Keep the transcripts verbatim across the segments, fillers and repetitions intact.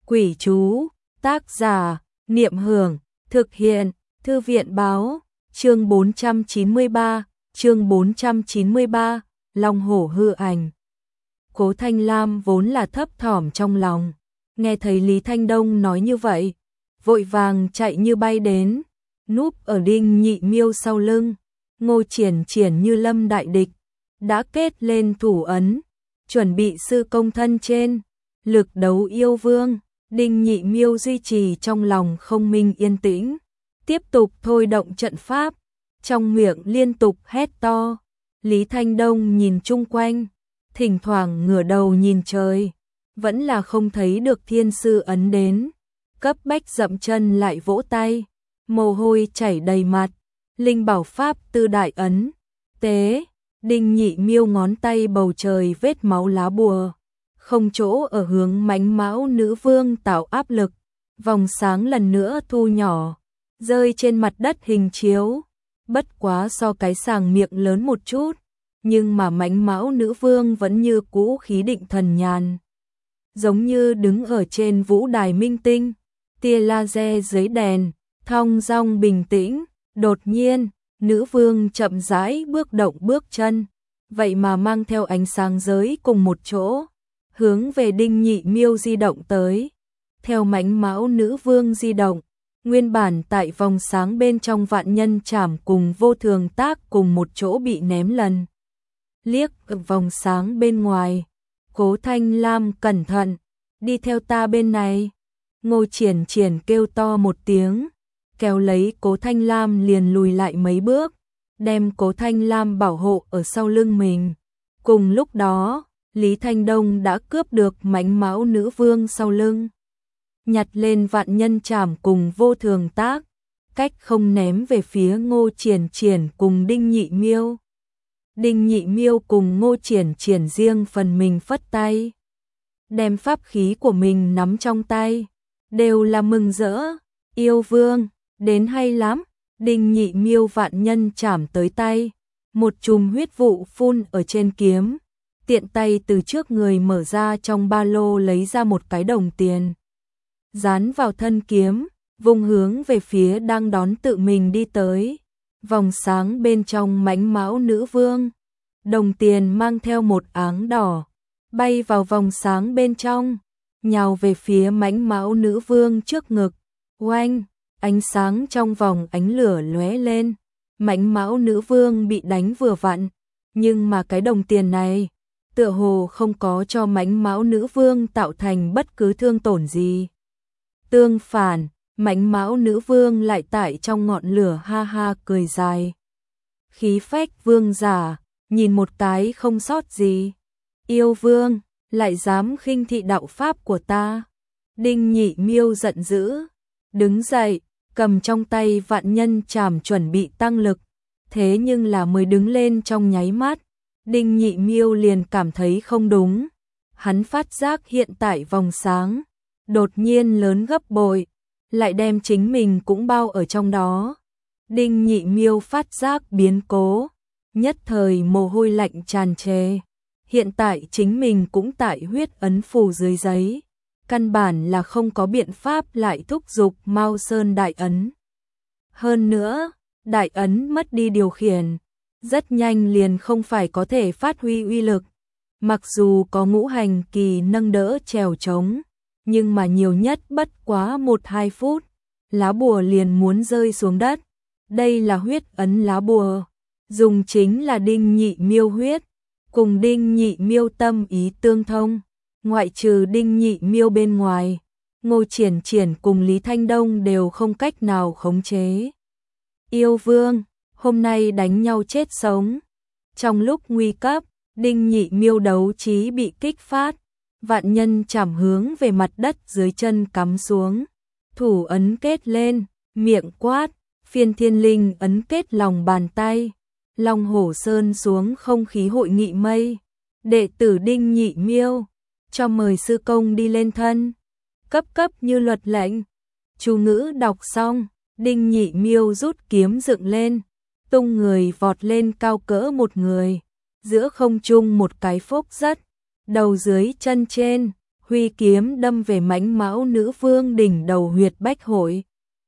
Quỷ chú, tác giả, Niệm Hưởng, thực hiện, Thư viện báo, chương bốn trăm chín mươi ba, chương bốn trăm chín mươi ba, Long hổ hư ảnh. Cố Thanh Lam vốn là thấp thỏm trong lòng, nghe thấy Lý Thanh Đông nói như vậy, vội vàng chạy như bay đến, núp ở Đinh Nhị Miêu sau lưng, Ngô Triển Triển như lâm đại địch, đã kết lên thủ ấn, chuẩn bị sư công thân trên, lực đấu yêu vương. Đinh Nhị Miêu duy trì trong lòng không minh yên tĩnh, tiếp tục thôi động trận pháp, trong miệng liên tục hét to. Lý Thanh Đông nhìn chung quanh, thỉnh thoảng ngửa đầu nhìn trời, vẫn là không thấy được thiên sư ấn đến, cấp bách dậm chân lại vỗ tay, mồ hôi chảy đầy mặt. Linh bảo pháp tư đại ấn, tế, Đinh Nhị Miêu ngón tay bầu trời vết máu lá bùa, không chỗ ở hướng Mãnh Mão nữ vương tạo áp lực, vòng sáng lần nữa thu nhỏ, rơi trên mặt đất hình chiếu, bất quá so cái sàng miệng lớn một chút, nhưng mà Mãnh Mão nữ vương vẫn như cũ khí định thần nhàn, giống như đứng ở trên vũ đài minh tinh, tia laser dưới đèn, thong dong bình tĩnh. Đột nhiên, nữ vương chậm rãi bước động bước chân, vậy mà mang theo ánh sáng giới cùng một chỗ, hướng về Đinh Nhị Miêu di động tới. Theo Mãnh Mão nữ vương di động, nguyên bản tại vòng sáng bên trong vạn nhân trảm cùng vô thường tác cùng một chỗ bị ném lần. Liếc ở vòng sáng bên ngoài, Cố Thanh Lam cẩn thận, đi theo ta bên này. Ngô Triển Triển kêu to một tiếng, kéo lấy Cố Thanh Lam liền lùi lại mấy bước, đem Cố Thanh Lam bảo hộ ở sau lưng mình. Cùng lúc đó, Lý Thanh Đông đã cướp được Mãnh Mão nữ vương sau lưng, nhặt lên vạn nhân trảm cùng vô thường tác, cách không ném về phía Ngô Triển Triển cùng Đinh Nhị Miêu. Đinh Nhị Miêu cùng Ngô Triển Triển riêng phần mình phất tay, đem pháp khí của mình nắm trong tay, đều là mừng rỡ. Yêu vương, đến hay lắm. Đinh Nhị Miêu vạn nhân trảm tới tay, một chùm huyết vụ phun ở trên kiếm, tiện tay từ trước người mở ra trong ba lô lấy ra một cái đồng tiền, dán vào thân kiếm, vùng hướng về phía đang đón tự mình đi tới vòng sáng bên trong Mãnh Mão nữ vương. Đồng tiền mang theo một áng đỏ, bay vào vòng sáng bên trong, nhào về phía Mãnh Mão nữ vương trước ngực. Oanh, ánh sáng trong vòng ánh lửa lóe lên, Mãnh Mão nữ vương bị đánh vừa vặn, nhưng mà cái đồng tiền này tựa hồ không có cho Mãnh Mão nữ vương tạo thành bất cứ thương tổn gì. Tương phản, Mãnh Mão nữ vương lại tại trong ngọn lửa ha ha cười dài. Khí phách vương giả, nhìn một cái không sót gì. Yêu vương, lại dám khinh thị đạo pháp của ta. Đinh Nhị Miêu giận dữ, đứng dậy, cầm trong tay vạn nhân trảm chuẩn bị tăng lực, thế nhưng là mới đứng lên trong nháy mắt, Đinh Nhị Miêu liền cảm thấy không đúng. Hắn phát giác hiện tại vòng sáng đột nhiên lớn gấp bội, lại đem chính mình cũng bao ở trong đó. Đinh Nhị Miêu phát giác biến cố, nhất thời mồ hôi lạnh tràn trề. Hiện tại chính mình cũng tại huyết ấn phù dưới giấy, căn bản là không có biện pháp lại thúc giục Mao Sơn đại ấn. Hơn nữa, đại ấn mất đi điều khiển, rất nhanh liền không phải có thể phát huy uy lực. Mặc dù có ngũ hành kỳ nâng đỡ trèo trống, nhưng mà nhiều nhất bất quá một hai phút, lá bùa liền muốn rơi xuống đất. Đây là huyết ấn lá bùa, dùng chính là Đinh Nhị Miêu huyết, cùng Đinh Nhị Miêu tâm ý tương thông. Ngoại trừ Đinh Nhị Miêu bên ngoài, Ngô Triển Triển cùng Lý Thanh Đông đều không cách nào khống chế. Yêu vương, hôm nay đánh nhau chết sống. Trong lúc nguy cấp, Đinh Nhị Miêu đấu trí bị kích phát, vạn nhân trảm hướng về mặt đất dưới chân cắm xuống, thủ ấn kết lên, miệng quát, phiên thiên linh ấn kết lòng bàn tay, Long hổ sơn xuống không khí hội nghị mây. Đệ tử Đinh Nhị Miêu, cho mời sư công đi lên thân. Cấp cấp như luật lệnh. Chú ngữ đọc xong, Đinh Nhị Miêu rút kiếm dựng lên, tung người vọt lên cao cỡ một người, giữa không trung một cái phốc rất, đầu dưới chân trên, huy kiếm đâm về mãnh mão nữ vương đỉnh đầu huyệt bách hội.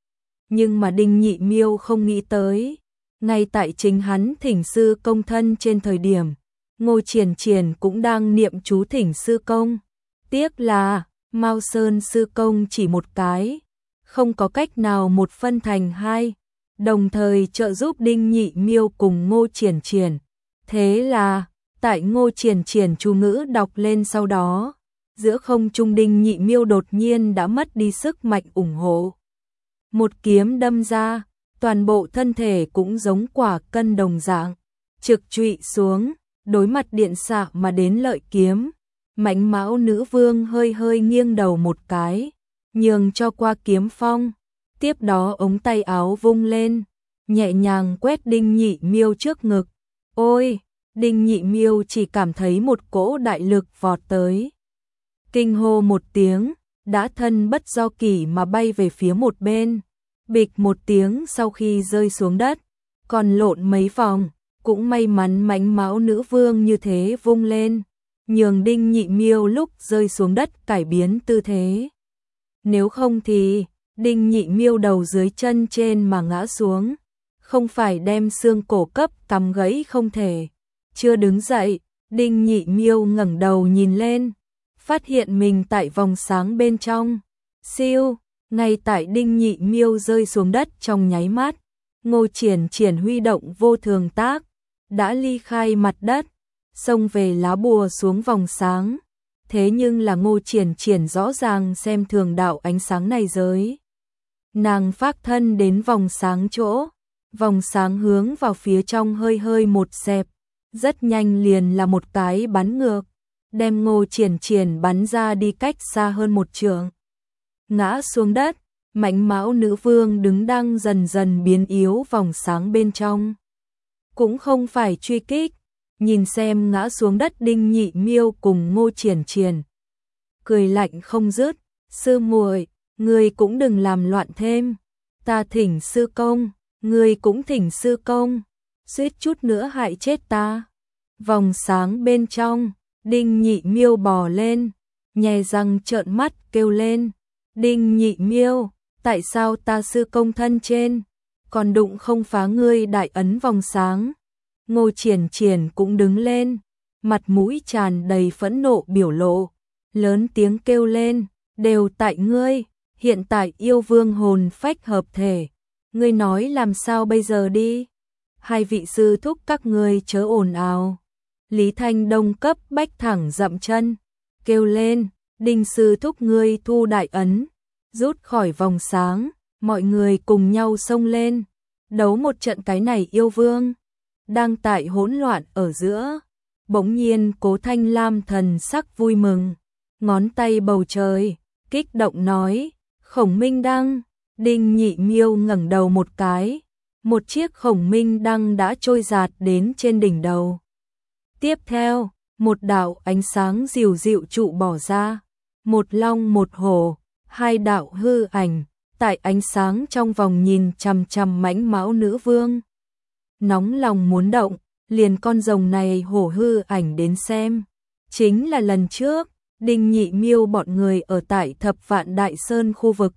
Nhưng mà Đinh Nhị Miêu không nghĩ tới, ngay tại chính hắn thỉnh sư công thân trên thời điểm, Ngô Triển Triển cũng đang niệm chú thỉnh sư công. Tiếc là, Mao Sơn sư công chỉ một cái, không có cách nào một phân thành hai, đồng thời trợ giúp Đinh Nhị Miêu cùng Ngô Triển Triển. Thế là, tại Ngô Triển Triển chú ngữ đọc lên sau đó, giữa không trung Đinh Nhị Miêu đột nhiên đã mất đi sức mạnh ủng hộ. Một kiếm đâm ra, toàn bộ thân thể cũng giống quả cân đồng dạng, trực trụy xuống, đối mặt điện xạ mà đến lợi kiếm. Mãnh mão nữ vương hơi hơi nghiêng đầu một cái, nhường cho qua kiếm phong. Tiếp đó ống tay áo vung lên, nhẹ nhàng quét Đinh Nhị Miêu trước ngực. Ôi, Đinh Nhị Miêu chỉ cảm thấy một cỗ đại lực vọt tới. Kinh hô một tiếng, đã thân bất do kỷ mà bay về phía một bên. Bịch một tiếng sau khi rơi xuống đất, còn lộn mấy vòng, cũng may mắn mãnh mão nữ vương như thế vung lên, nhường Đinh Nhị Miêu lúc rơi xuống đất cải biến tư thế. Nếu không thì, Đinh Nhị Miêu đầu dưới chân trên mà ngã xuống, không phải đem xương cổ cấp cắm gãy không thể. Chưa đứng dậy, Đinh Nhị Miêu ngẩng đầu nhìn lên, phát hiện mình tại vòng sáng bên trong. Siêu, ngay tại Đinh Nhị Miêu rơi xuống đất trong nháy mắt, Ngô Triển Triển huy động vô thường tác, đã ly khai mặt đất, xông về lá bùa xuống vòng sáng. Thế nhưng là Ngô Triển Triển rõ ràng xem thường đạo ánh sáng này giới. Nàng phác thân đến vòng sáng chỗ, vòng sáng hướng vào phía trong hơi hơi một xẹp, rất nhanh liền là một cái bắn ngược, đem Ngô Triển Triển bắn ra đi cách xa hơn một trượng. Ngã xuống đất, mãnh mão nữ vương đứng đang dần dần biến yếu vòng sáng bên trong. Cũng không phải truy kích, nhìn xem ngã xuống đất Đinh Nhị Miêu cùng Ngô Triển Triển. Cười lạnh không dứt, sư muội, ngươi cũng đừng làm loạn thêm, ta thỉnh sư công, ngươi cũng thỉnh sư công, suýt chút nữa hại chết ta. Vòng sáng bên trong, Đinh Nhị Miêu bò lên, nhè răng trợn mắt kêu lên. Đinh Nhị Miêu, tại sao ta sư công thân trên, còn đụng không phá ngươi đại ấn vòng sáng. Ngô Triển Triển cũng đứng lên, mặt mũi tràn đầy phẫn nộ biểu lộ, lớn tiếng kêu lên, đều tại ngươi, hiện tại yêu vương hồn phách hợp thể, ngươi nói làm sao bây giờ đi. Hai vị sư thúc các ngươi chớ ồn ào. Lý Thanh Đông cấp bách thẳng dậm chân, kêu lên, Đinh sư thúc ngươi thu đại ấn, rút khỏi vòng sáng, mọi người cùng nhau xông lên, đấu một trận. Cái này yêu vương đang tại hỗn loạn ở giữa, bỗng nhiên Cố Thanh Lam thần sắc vui mừng, ngón tay bầu trời, kích động nói, Khổng Minh Đăng. Đinh Nhị Miêu ngẩng đầu một cái, một chiếc Khổng Minh Đăng đã trôi dạt đến trên đỉnh đầu. Tiếp theo, một đạo ánh sáng dịu dịu trụ bỏ ra, một long một hổ, hai đạo hư ảnh, tại ánh sáng trong vòng nhìn chằm chằm mãnh mão nữ vương. Nóng lòng muốn động, liền con rồng này hổ hư ảnh đến xem. Chính là lần trước, Đinh Nhị Miêu bọn người ở tại Thập Vạn Đại Sơn khu vực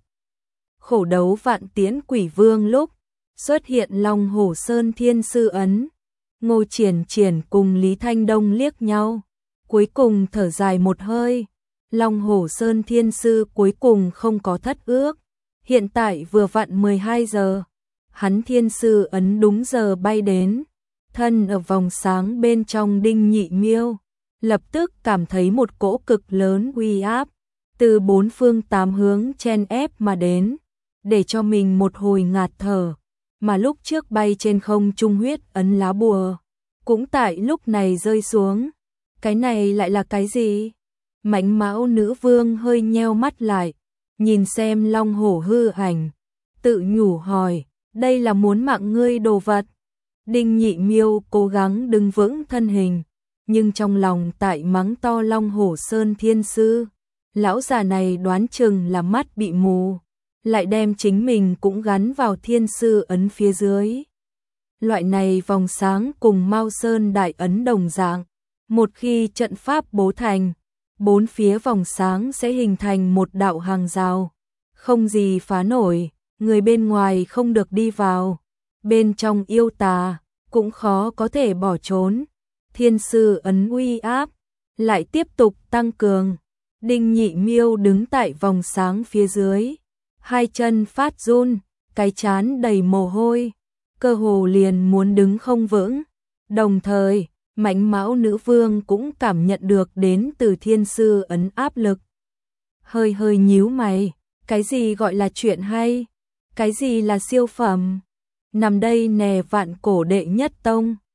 khổ đấu Vạn Tiễn Quỷ Vương lúc xuất hiện Long Hổ Sơn Thiên Sư ấn. Ngô Triển Triển cùng Lý Thanh Đông liếc nhau, cuối cùng thở dài một hơi. Long Hổ Sơn Thiên Sư cuối cùng không có thất ước. Hiện tại vừa vặn mười hai giờ, hắn Thiên Sư ấn đúng giờ bay đến, thân ở vòng sáng bên trong. Đinh Nhị Miêu lập tức cảm thấy một cỗ cực lớn uy áp từ bốn phương tám hướng chen ép mà đến, để cho mình một hồi ngạt thở. Mà lúc trước bay trên không trung huyết ấn lá bùa cũng tại lúc này rơi xuống. Cái này lại là cái gì? Mãnh mão nữ vương hơi nheo mắt lại, nhìn xem long hổ hư ảnh, tự nhủ hỏi, đây là muốn mạng ngươi đồ vật. Đinh Nhị Miêu cố gắng đứng vững thân hình, nhưng trong lòng tại mắng to Long Hổ Sơn Thiên Sư. Lão già này đoán chừng là mắt bị mù, lại đem chính mình cũng gắn vào Thiên Sư ấn phía dưới. Loại này vòng sáng cùng Mao Sơn đại ấn đồng dạng, một khi trận pháp bố thành, bốn phía vòng sáng sẽ hình thành một đạo hàng rào, không gì phá nổi, người bên ngoài không được đi vào, bên trong yêu tà cũng khó có thể bỏ trốn. Thiên sư ấn uy áp lại tiếp tục tăng cường. Đinh Nhị Miêu đứng tại vòng sáng phía dưới, hai chân phát run, cái trán đầy mồ hôi, cơ hồ liền muốn đứng không vững. Đồng thời, Mãnh Mão nữ vương cũng cảm nhận được đến từ thiên sư ấn áp lực. Hơi hơi nhíu mày, cái gì gọi là chuyện hay? Cái gì là siêu phẩm? Nằm đây nè vạn cổ đệ nhất tông.